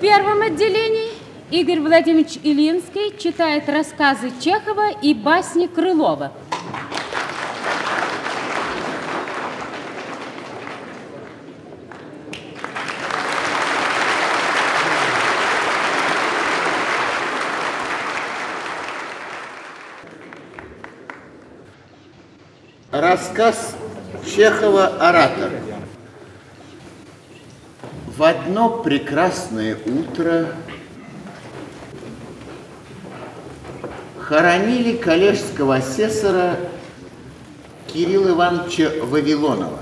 первом отделении Игорь Владимирович Илинский читает рассказы Чехова и басни Крылова. Рассказ Чехова «Оратор». В одно прекрасное утро хоронили коллежского асессора Кирилла Ивановича Вавилонова,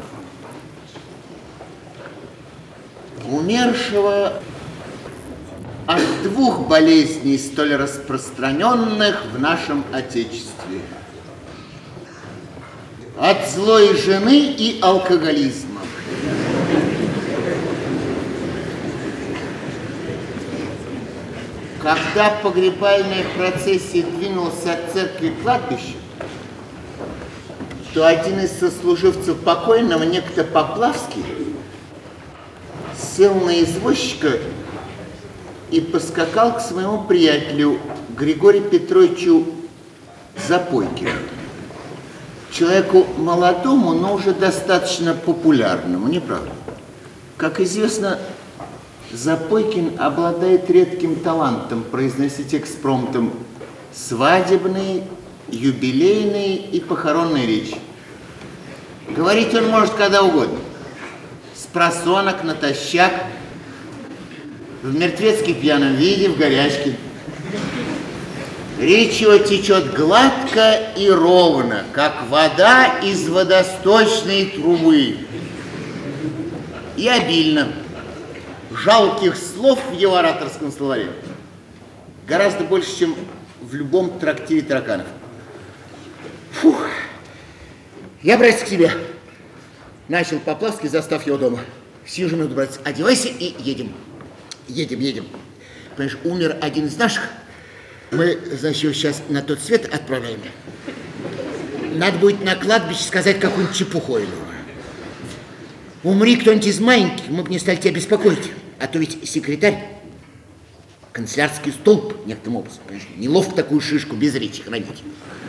умершего от двух болезней, столь распространенных в нашем Отечестве: от злой жены и алкоголизма. Когда погребальная процессия двинулась от церкви к кладбищу, то один из сослуживцев покойного, некто Поплавский, сел на извозчика и поскакал к своему приятелю Григорию Петровичу Запойкину, человеку молодому, но уже достаточно популярному, не правда? Как известно, Запойкин обладает редким талантом произносить экспромтом свадебные, юбилейные и похоронные речи. Говорить он может когда угодно. С просонок, натощак, в мертвецки пьяном виде, в горячке. Речь его течет гладко и ровно, как вода из водосточной трубы. И обильно. Жалких слов в его ораторском словаре гораздо больше, чем в любом трактире тараканов. Фух, я, братец, к тебе. Начал Поплавский, застав его дома. Сию же минуту, братец, одевайся и едем. Едем. Понимаешь, умер один из наших. Мы, значит, его сейчас на тот свет отправляем. Надо будет на кладбище сказать какую-нибудь чепуху ему. Умри кто-нибудь из маленьких, мы бы не стали тебя беспокоить. А то ведь секретарь, канцелярский столб, некоторым образом, конечно, неловко такую шишку без речи хранить.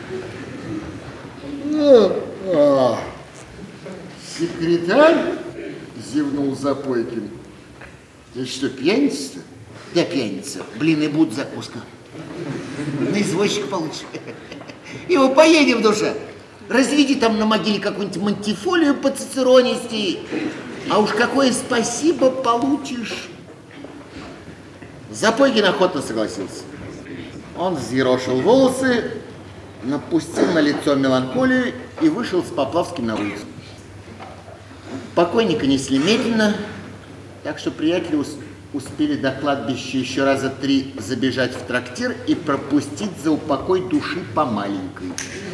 Секретарь? Зевнул Запойкин. Ты что, пьяница-то? Да, пьяница. Блины будут, закуска. На извозчика получше. Его поедем, душа. Разведи там на могиле какую-нибудь мантифолию по цицеронисти. А уж какое спасибо получишь. Запойкин охотно согласился. Он взъерошил волосы, напустил на лицо меланхолию и вышел с Поплавским на улицу. Покойника несли медленно, так что приятели успели до кладбища еще раза 3 забежать в трактир и пропустить за упокой души по маленькой.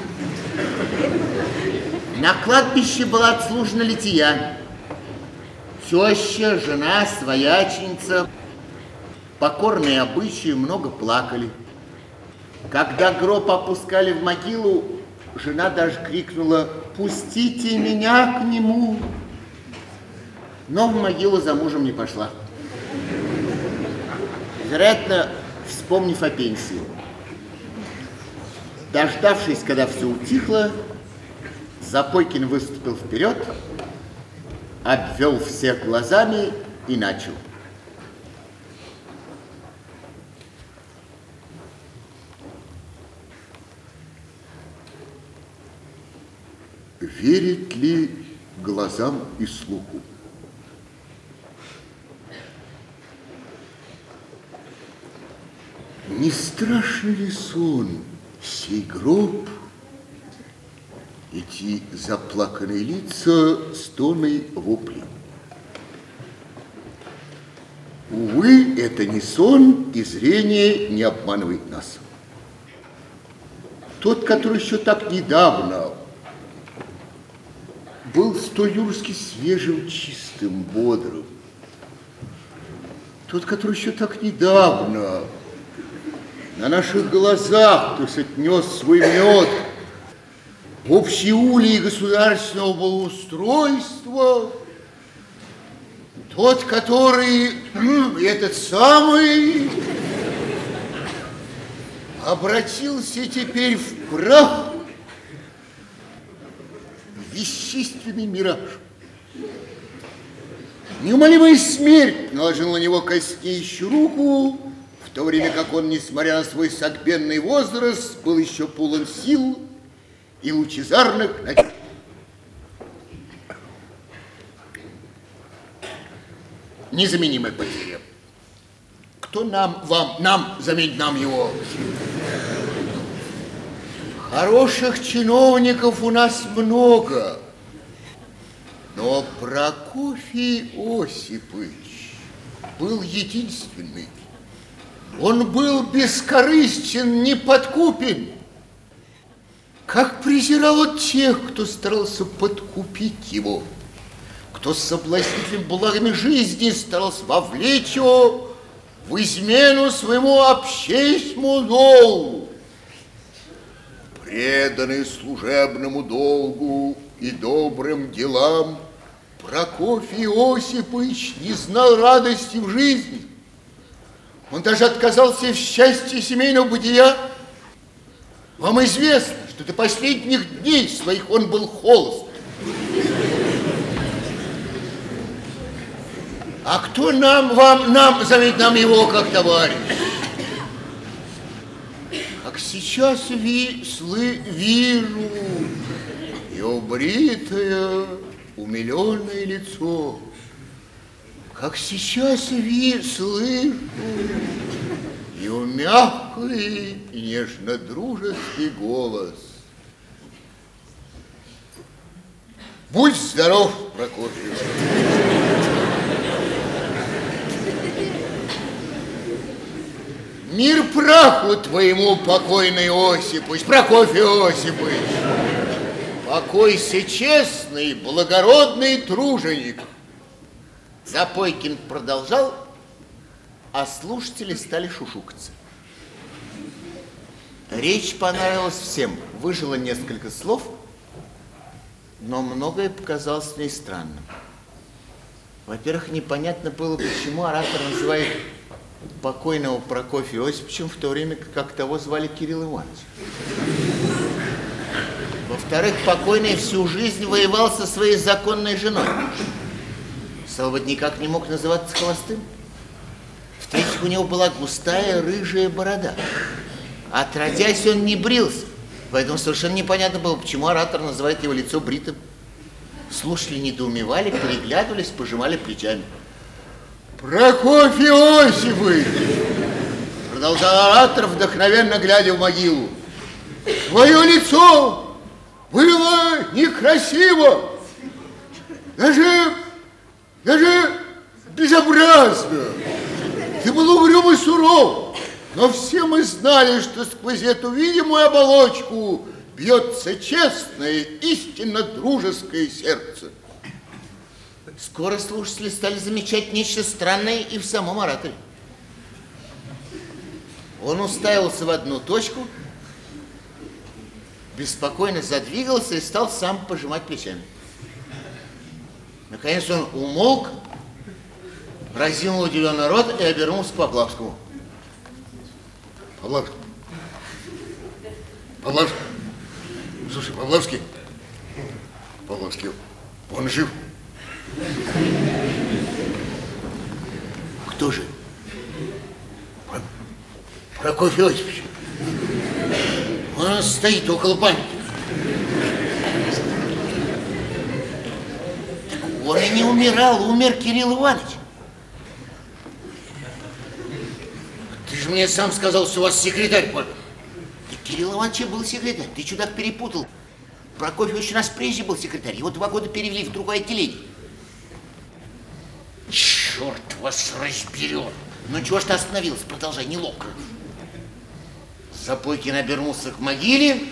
На кладбище была отслужена лития. Теща, жена, свояченица, покорные обычаи, много плакали. Когда гроб опускали в могилу, жена даже крикнула: «Пустите меня к нему!» Но в могилу за мужем не пошла. Вероятно, вспомнив о пенсии. Дождавшись, когда все утихло, Запойкин выступил вперед, обвел всех глазами и начал. Верит ли глазам и слуху? Не страшный ли сон сей гроб, эти заплаканные лица, стоны, вопли? Увы, это не сон, и зрение не обманывает нас. Тот, который еще так недавно был столь юрски свежим, чистым, бодрым, тот, который еще так недавно на наших глазах, то есть нес свой мед в общие улей государственного благоустройства, Тот, который, этот самый, обратился теперь в прах, в вещественный мираж. Неумолимая смерть наложила на него костнейшую руку, в то время как он, несмотря на свой согбенный возраст, был еще полон сил и лучезарных надежд. Незаменимая потеря. Кто нам заменит нам его? Хороших чиновников у нас много, но Прокофий Осипович был единственный. Он был бескорыстен, неподкупен. Как презирал он тех, кто старался подкупить его, кто соблазнителем благами жизни старался вовлечь его в измену своему общественному долгу. Преданный служебному долгу и добрым делам, Прокофий Осипович не знал радости в жизни. Он даже отказался в счастье семейного бытия. Вам известно, что до последних дней своих он был холост. А кто нам заметит нам его как товарищ? Как сейчас вижу его бритое, умиленное лицо. Как сейчас слышу его мягкий и нежно-дружеский голос. Будь здоров, Прокофий. Мир праху твоему, покойный Осипович, Прокофий Осипович. Покойся, честный, благородный труженик. Запойкин продолжал, а слушатели стали шушукаться. Речь понравилась всем. Выжило несколько слов, но многое показалось мне странным. Во-первых, непонятно было, почему оратор называет покойного Прокофия Осиповича, в то время как того звали Кирилл Иванович. Во-вторых, покойный всю жизнь воевал со своей законной женой. Стало быть, никак не мог называться холостым. В-третьих, у него была густая рыжая борода. Отродясь, он не брился. Поэтому совершенно непонятно было, почему оратор называет его лицо бритым. Слушатели недоумевали, переглядывались, пожимали плечами. Прокофий Осипович, продолжал оратор, вдохновенно глядя в могилу, твое лицо было некрасиво, даже безобразно. Ты был угрюм и суров, но все мы знали, что сквозь эту видимую оболочку бьется честное, истинно дружеское сердце. Скоро слушатели стали замечать нечто странное и в самом ораторе. Он уставился в одну точку, беспокойно задвигался и стал сам пожимать плечами. Наконец он умолк, разинул удивленный рот и обернулся к Поплавскому. Поплавский. Слушай, Поплавский, он жив? Кто же? Прокофий Осипович. Он стоит около памятника. Он и не умирал, умер Кирилл Иванович. Ты же мне сам сказал, что у вас секретарь помер. Кирилл Иванович был секретарь, ты, чудак, перепутал. Прокофьевич у нас прежде был секретарь, его 2 года перевели в другое отделение. Черт вас разберет. Ну чего ж ты остановился? Продолжай, неловко. Запойкин обернулся к могиле,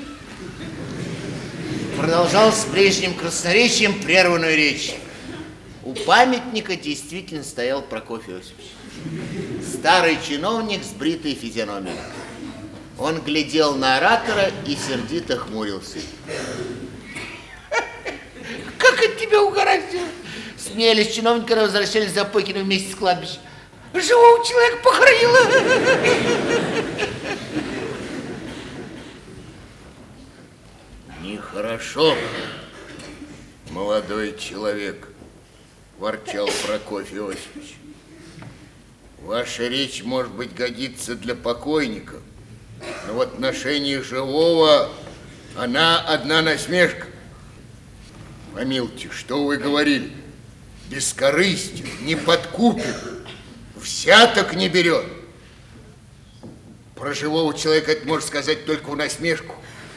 продолжал с прежним красноречием прерванную речь. У памятника действительно стоял Прокофий Осипович. Старый чиновник с бритой физиономией. Он глядел на оратора и сердито хмурился. Как от тебя угораздило? С смеялись, чиновники возвращались за Пыкиным вместе с кладбища. Живого человека похоронила. Нехорошо, молодой человек, ворчал Прокофий Осипович. Ваша речь, может быть, годится для покойников, но в отношении живого она одна насмешка. Помилуйте, что вы говорили? Бескорыстен, не подкупен, взяток не берет. Про живого человека это можно сказать только в насмешку.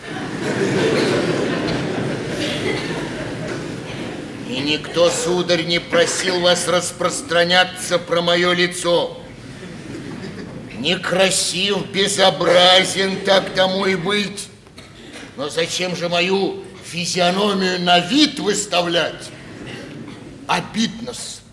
И никто, сударь, не просил вас распространяться про мое лицо. Некрасив, безобразен, так тому и быть. Но зачем же мою физиономию на вид выставлять? Обидно-с.